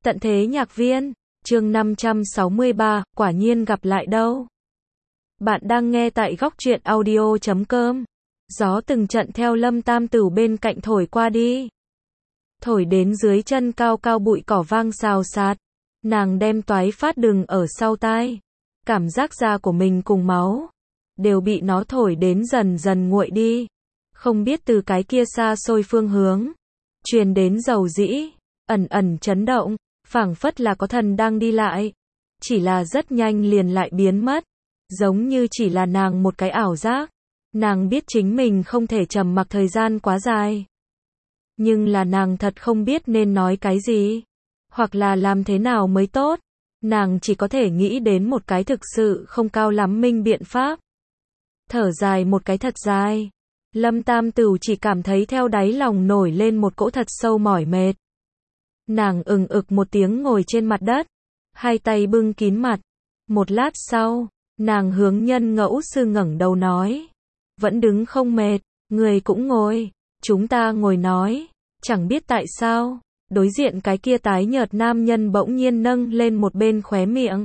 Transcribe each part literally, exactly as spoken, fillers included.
Tận thế nhạc viên, chương năm trăm sáu mươi ba, quả nhiên gặp lại đâu. Bạn đang nghe tại góc truyện audio chấm com. Gió từng trận theo Lâm Tam Tửu bên cạnh thổi qua đi. Thổi đến dưới chân cao cao bụi cỏ vang xào xạc. Nàng đem toái phát đừng ở sau tai. Cảm giác da của mình cùng máu đều bị nó thổi đến dần dần nguội đi. Không biết từ cái kia xa xôi phương hướng truyền đến dầu dĩ, ẩn ẩn chấn động, phảng phất là có thần đang đi lại. Chỉ là rất nhanh liền lại biến mất, giống như chỉ là nàng một cái ảo giác. Nàng biết chính mình không thể trầm mặc thời gian quá dài. Nhưng là nàng thật không biết nên nói cái gì, hoặc là làm thế nào mới tốt. Nàng chỉ có thể nghĩ đến một cái thực sự không cao lắm minh biện pháp. Thở dài một cái thật dài. Lâm Tam Tửu chỉ cảm thấy theo đáy lòng nổi lên một cỗ thật sâu mỏi mệt. Nàng ừng ực một tiếng ngồi trên mặt đất, hai tay bưng kín mặt. Một lát sau, nàng hướng Nhân Ngẫu Sư ngẩng đầu nói, vẫn đứng không mệt, người cũng ngồi, chúng ta ngồi nói. Chẳng biết tại sao, đối diện cái kia tái nhợt nam nhân bỗng nhiên nâng lên một bên khóe miệng.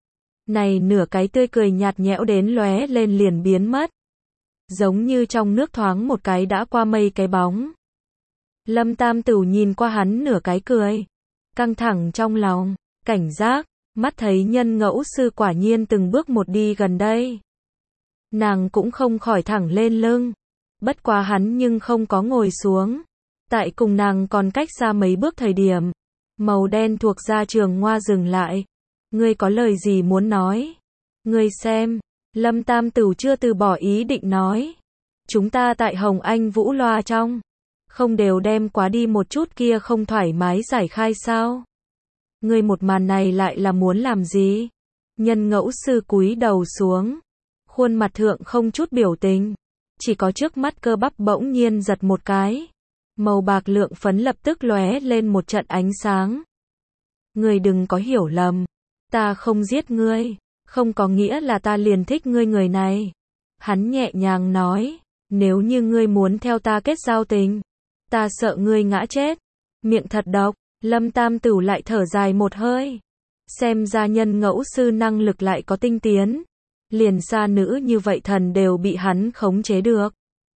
Này nửa cái tươi cười nhạt nhẽo đến lóe lên liền biến mất. Giống như trong nước thoáng một cái đã qua mây cái bóng. Lâm Tam Tửu nhìn qua hắn nửa cái cười, căng thẳng trong lòng, cảnh giác, mắt thấy Nhân Ngẫu Sư quả nhiên từng bước một đi gần đây. Nàng cũng không khỏi thẳng lên lưng, bất quá hắn nhưng không có ngồi xuống. Tại cùng nàng còn cách xa mấy bước thời điểm, màu đen thuộc da Trường Ngoa dừng lại. Ngươi có lời gì muốn nói? Ngươi xem, Lâm Tam Tửu chưa từ bỏ ý định nói. Chúng ta tại Hồng Anh Vũ Loa trong, không đều đem quá đi một chút kia không thoải mái giải khai sao? Ngươi một màn này lại là muốn làm gì? Nhân Ngẫu Sư cúi đầu xuống, khuôn mặt thượng không chút biểu tình, chỉ có trước mắt cơ bắp bỗng nhiên giật một cái. Màu bạc lượng phấn lập tức lóe lên một trận ánh sáng. Ngươi đừng có hiểu lầm, ta không giết ngươi, không có nghĩa là ta liền thích ngươi người này. Hắn nhẹ nhàng nói, nếu như ngươi muốn theo ta kết giao tình, ta sợ ngươi ngã chết. Miệng thật độc, Lâm Tam Tửu lại thở dài một hơi. Xem ra Nhân Ngẫu Sư năng lực lại có tinh tiến. Liền xa nữ như vậy thần đều bị hắn khống chế được.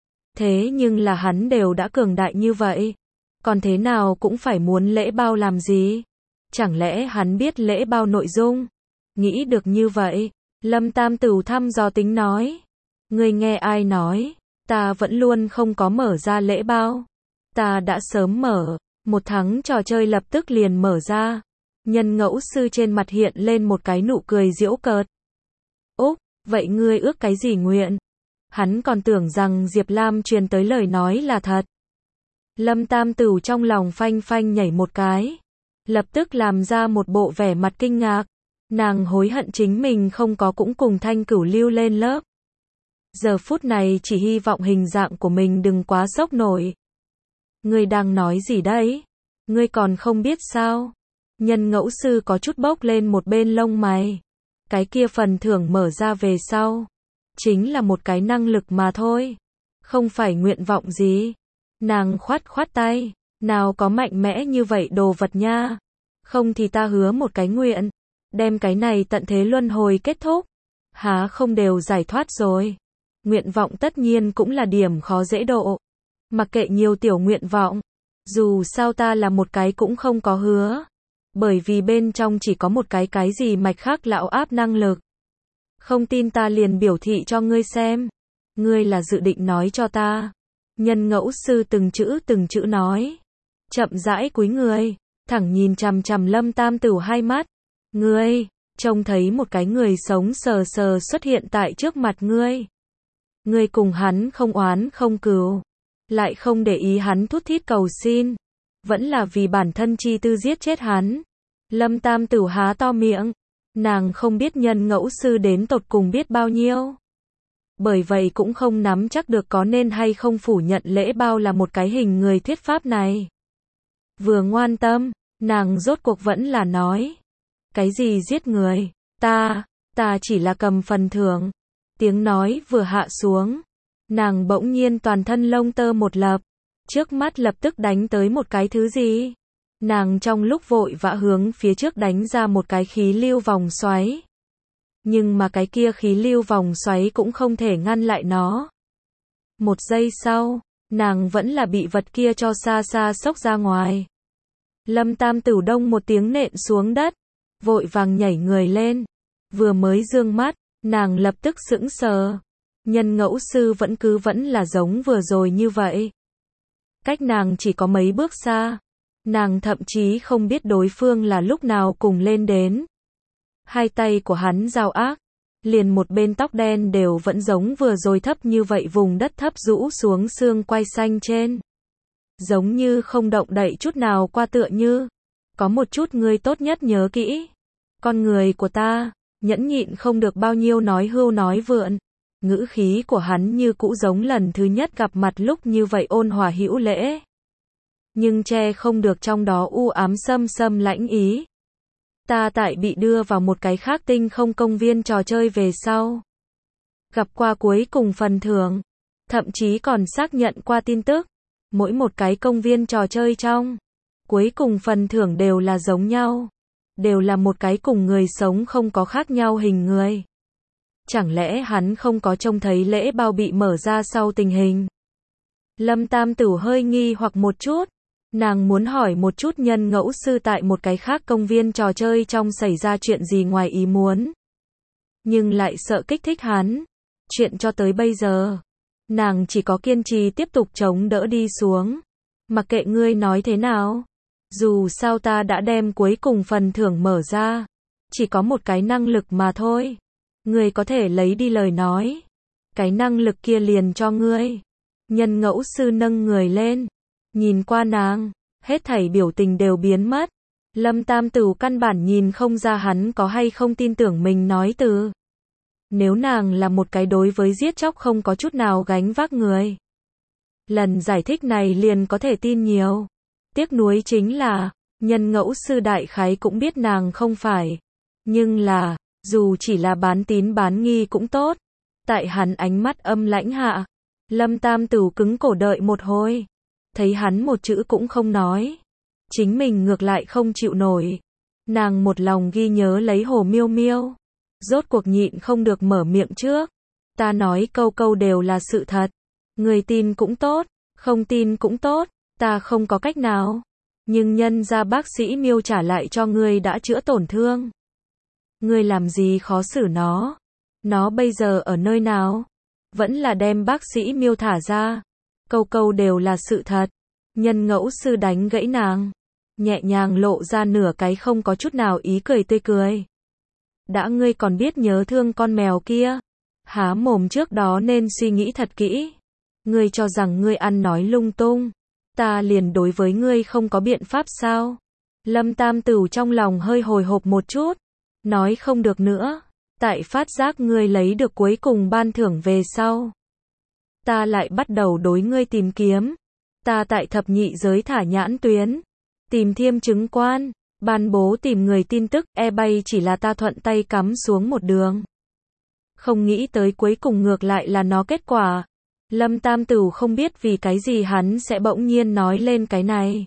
Thế nhưng là hắn đều đã cường đại như vậy, còn thế nào cũng phải muốn lễ bao làm gì? Chẳng lẽ hắn biết lễ bao nội dung? Nghĩ được như vậy, Lâm Tam Tửu thăm dò tính nói. Ngươi nghe ai nói, ta vẫn luôn không có mở ra lễ bao. Ta đã sớm mở, một tháng trò chơi lập tức liền mở ra. Nhân Ngẫu Sư trên mặt hiện lên một cái nụ cười giễu cợt. Úc, vậy ngươi ước cái gì nguyện? Hắn còn tưởng rằng Diệp Lam truyền tới lời nói là thật. Lâm Tam Tửu trong lòng phanh phanh nhảy một cái, lập tức làm ra một bộ vẻ mặt kinh ngạc. Nàng hối hận chính mình không có cũng cùng Thanh Cửu lưu lên lớp. Giờ phút này chỉ hy vọng hình dạng của mình đừng quá sốc nổi. Ngươi đang nói gì đấy? Ngươi còn không biết sao? Nhân Ngẫu Sư có chút bốc lên một bên lông mày. Cái kia phần thưởng mở ra về sau, chính là một cái năng lực mà thôi, không phải nguyện vọng gì. Nàng khoát khoát tay, nào có mạnh mẽ như vậy đồ vật nha. Không thì ta hứa một cái nguyện, đem cái này tận thế luân hồi kết thúc, há không đều giải thoát rồi. Nguyện vọng tất nhiên cũng là điểm khó dễ độ. Mặc kệ nhiều tiểu nguyện vọng, dù sao ta là một cái cũng không có hứa, bởi vì bên trong chỉ có một cái cái gì mạch khác lão áp năng lực. Không tin ta liền biểu thị cho ngươi xem. Ngươi là dự định nói cho ta? Nhân Ngẫu Sư từng chữ từng chữ nói, chậm rãi cúi người, thẳng nhìn chằm chằm Lâm Tam Tửu hai mắt. Ngươi, trông thấy một cái người sống sờ sờ xuất hiện tại trước mặt ngươi. Ngươi cùng hắn không oán không cừu, lại không để ý hắn thút thít cầu xin, vẫn là vì bản thân chi tư giết chết hắn. Lâm Tam Tửu há to miệng. Nàng không biết Nhân Ngẫu Sư đến tột cùng biết bao nhiêu, bởi vậy cũng không nắm chắc được có nên hay không phủ nhận lễ bao là một cái hình người thuyết pháp này. Vừa ngoan tâm, nàng rốt cuộc vẫn là nói. Cái gì giết người? Ta, ta chỉ là cầm phần thưởng. Tiếng nói vừa hạ xuống, nàng bỗng nhiên toàn thân lông tơ một lập, trước mắt lập tức đánh tới một cái thứ gì. Nàng trong lúc vội vã hướng phía trước đánh ra một cái khí lưu vòng xoáy. Nhưng mà cái kia khí lưu vòng xoáy cũng không thể ngăn lại nó. Một giây sau, nàng vẫn là bị vật kia cho xa xa xốc ra ngoài. Lâm Tam Tử đông một tiếng nện xuống đất, vội vàng nhảy người lên. Vừa mới dương mắt, nàng lập tức sững sờ. Nhân ngẫu sư vẫn cứ vẫn là giống vừa rồi như vậy. Cách nàng chỉ có mấy bước xa. Nàng thậm chí không biết đối phương là lúc nào cùng lên đến. Hai tay của hắn giao ác, liền một bên tóc đen đều vẫn giống vừa rồi thấp như vậy vùng đất thấp rũ xuống xương quai xanh trên. Giống như không động đậy chút nào qua tựa như. Có một chút ngươi tốt nhất nhớ kỹ. Con người của ta, nhẫn nhịn không được bao nhiêu nói hưu nói vượn. Ngữ khí của hắn như cũ giống lần thứ nhất gặp mặt lúc như vậy ôn hòa hữu lễ. Nhưng che không được trong đó u ám xâm xâm lãnh ý. Ta tại bị đưa vào một cái khác tinh không công viên trò chơi về sau. Gặp qua cuối cùng phần thưởng. Thậm chí còn xác nhận qua tin tức. Mỗi một cái công viên trò chơi trong. Cuối cùng phần thưởng đều là giống nhau. Đều là một cái cùng người sống không có khác nhau hình người. Chẳng lẽ hắn không có trông thấy lễ bao bị mở ra sau tình hình? Lâm Tam Tử hơi nghi hoặc một chút. Nàng muốn hỏi một chút nhân ngẫu sư tại một cái khác công viên trò chơi trong xảy ra chuyện gì ngoài ý muốn. Nhưng lại sợ kích thích hắn. Chuyện cho tới bây giờ. Nàng chỉ có kiên trì tiếp tục chống đỡ đi xuống. Mặc kệ ngươi nói thế nào. Dù sao ta đã đem cuối cùng phần thưởng mở ra. Chỉ có một cái năng lực mà thôi. Ngươi có thể lấy đi lời nói. Cái năng lực kia liền cho ngươi. Nhân ngẫu sư nâng người lên. Nhìn qua nàng. Hết thảy biểu tình đều biến mất. Lâm Tam Tử căn bản nhìn không ra hắn có hay không tin tưởng mình nói từ. Nếu nàng là một cái đối với giết chóc không có chút nào gánh vác người. Lần giải thích này liền có thể tin nhiều. Tiếc nuối chính là, nhân ngẫu sư đại khái cũng biết nàng không phải. Nhưng là, dù chỉ là bán tín bán nghi cũng tốt. Tại hắn ánh mắt âm lãnh hạ. Lâm Tam Tử cứng cổ đợi một hồi. Thấy hắn một chữ cũng không nói. Chính mình ngược lại không chịu nổi. Nàng một lòng ghi nhớ lấy Hồ Miêu Miêu. Rốt cuộc nhịn không được mở miệng trước. Ta nói câu câu đều là sự thật. Người tin cũng tốt, không tin cũng tốt, ta không có cách nào. Nhưng nhân ra bác sĩ miêu trả lại cho ngươi đã chữa tổn thương. Ngươi làm gì khó xử nó? Nó bây giờ ở nơi nào? Vẫn là đem bác sĩ miêu thả ra. Câu câu đều là sự thật. Nhân ngẫu sư đánh gãy nàng. Nhẹ nhàng lộ ra nửa cái không có chút nào ý cười tươi cười. Đã ngươi còn biết nhớ thương con mèo kia. Há mồm trước đó nên suy nghĩ thật kỹ. Ngươi cho rằng ngươi ăn nói lung tung. Ta liền đối với ngươi không có biện pháp sao? Lâm Tam Tử trong lòng hơi hồi hộp một chút. Nói không được nữa. Tại phát giác ngươi lấy được cuối cùng ban thưởng về sau. Ta lại bắt đầu đối ngươi tìm kiếm. Ta tại thập nhị giới thả nhãn tuyến. Tìm thiêm chứng quan. Ban bố tìm người tin tức, eBay chỉ là ta thuận tay cắm xuống một đường. Không nghĩ tới cuối cùng ngược lại là nó kết quả. Lâm Tam Tử không biết vì cái gì hắn sẽ bỗng nhiên nói lên cái này.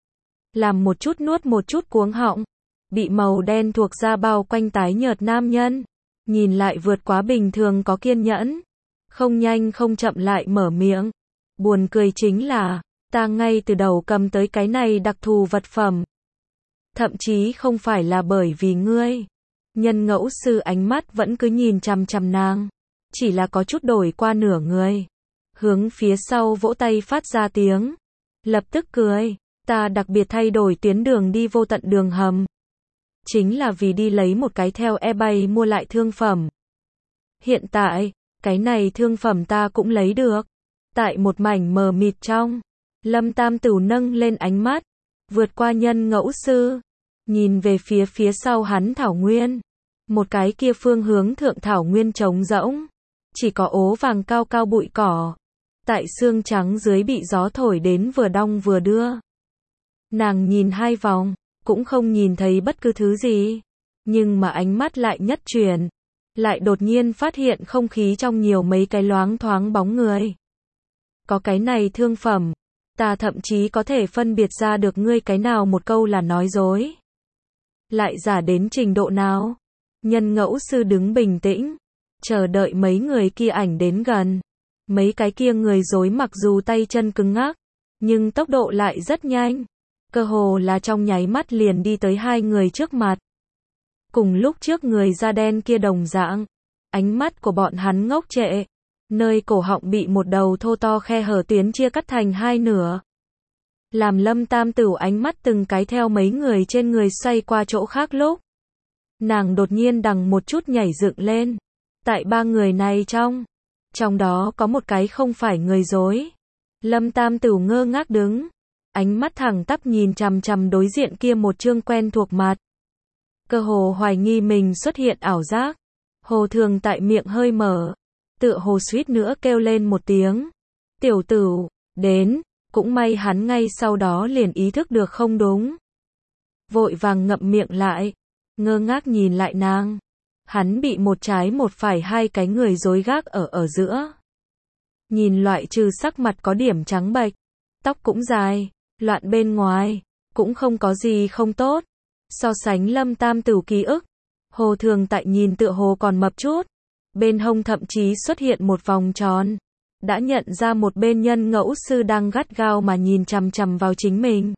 Làm một chút nuốt một chút cuống họng. Bị màu đen thuộc da bao quanh tái nhợt nam nhân. Nhìn lại vượt quá bình thường có kiên nhẫn. Không nhanh không chậm lại mở miệng. Buồn cười chính là, ta ngay từ đầu cầm tới cái này đặc thù vật phẩm. Thậm chí không phải là bởi vì ngươi. Nhân ngẫu sư ánh mắt vẫn cứ nhìn chằm chằm nàng. Chỉ là có chút đổi qua nửa người. Hướng phía sau vỗ tay phát ra tiếng. Lập tức cười. Ta đặc biệt thay đổi tuyến đường đi vô tận đường hầm. Chính là vì đi lấy một cái theo eBay mua lại thương phẩm. Hiện tại, cái này thương phẩm ta cũng lấy được. Tại một mảnh mờ mịt trong. Lâm Tam Tử nâng lên ánh mắt. Vượt qua nhân ngẫu sư. Nhìn về phía phía sau hắn thảo nguyên. Một cái kia phương hướng thượng thảo nguyên trống rỗng. Chỉ có ố vàng cao cao bụi cỏ. Tại xương trắng dưới bị gió thổi đến vừa đong vừa đưa. Nàng nhìn hai vòng. Cũng không nhìn thấy bất cứ thứ gì. Nhưng mà ánh mắt lại nhất chuyển. Lại đột nhiên phát hiện không khí trong nhiều mấy cái loáng thoáng bóng người. Có cái này thương phẩm. Ta thậm chí có thể phân biệt ra được ngươi cái nào một câu là nói dối. Lại giả đến trình độ nào? Nhân ngẫu sư đứng bình tĩnh, chờ đợi mấy người kia ảnh đến gần. Mấy cái kia người dối mặc dù tay chân cứng ngắc, nhưng tốc độ lại rất nhanh. Cơ hồ là trong nháy mắt liền đi tới hai người trước mặt. Cùng lúc trước người da đen kia đồng dạng, ánh mắt của bọn hắn ngốc trệ, nơi cổ họng bị một đầu thô to khe hở tuyến chia cắt thành hai nửa. Làm Lâm Tam Tửu ánh mắt từng cái theo mấy người trên người xoay qua chỗ khác lúc. Nàng đột nhiên đằng một chút nhảy dựng lên. Tại ba người này trong, trong đó có một cái không phải người dối. Lâm Tam Tửu ngơ ngác đứng, ánh mắt thẳng tắp nhìn chằm chằm đối diện kia một trương quen thuộc mặt. Cơ hồ hoài nghi mình xuất hiện ảo giác. Hồ Thường tại miệng hơi mở, tựa hồ suýt nữa kêu lên một tiếng. Tiểu Tửu, đến, cũng may hắn ngay sau đó liền ý thức được không đúng. Vội vàng ngậm miệng lại, ngơ ngác nhìn lại nàng. Hắn bị một trái một phải hai cái người dối gác ở ở giữa. Nhìn loại trừ sắc mặt có điểm trắng bệch, tóc cũng dài, loạn bên ngoài, cũng không có gì không tốt. So sánh Lâm Tam Tửu ký ức, Hồ Thường tại nhìn tựa hồ còn mập chút. Bên hông thậm chí xuất hiện một vòng tròn. Đã nhận ra một bên nhân ngẫu sư đang gắt gao mà nhìn chằm chằm vào chính mình.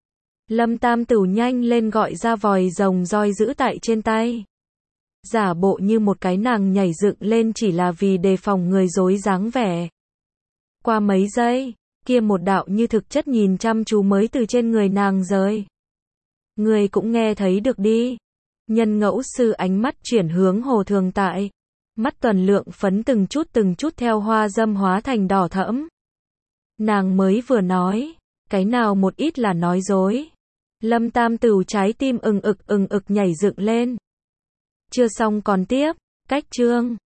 Lâm Tam Tửu nhanh lên gọi ra vòi rồng roi giữ tại trên tay. Giả bộ như một cái nàng nhảy dựng lên chỉ là vì đề phòng người dối dáng vẻ. Qua mấy giây, kia một đạo như thực chất nhìn chăm chú mới từ trên người nàng rơi. Người cũng nghe thấy được đi. Nhân ngẫu sư ánh mắt chuyển hướng Hồ Thường tại. Mắt tuần lượng phấn từng chút từng chút theo hoa dâm hóa thành đỏ thẫm. Nàng mới vừa nói, cái nào một ít là nói dối. Lâm Tam Tửu trái tim ừng ực ừng ực nhảy dựng lên. Chưa xong còn tiếp, cách chương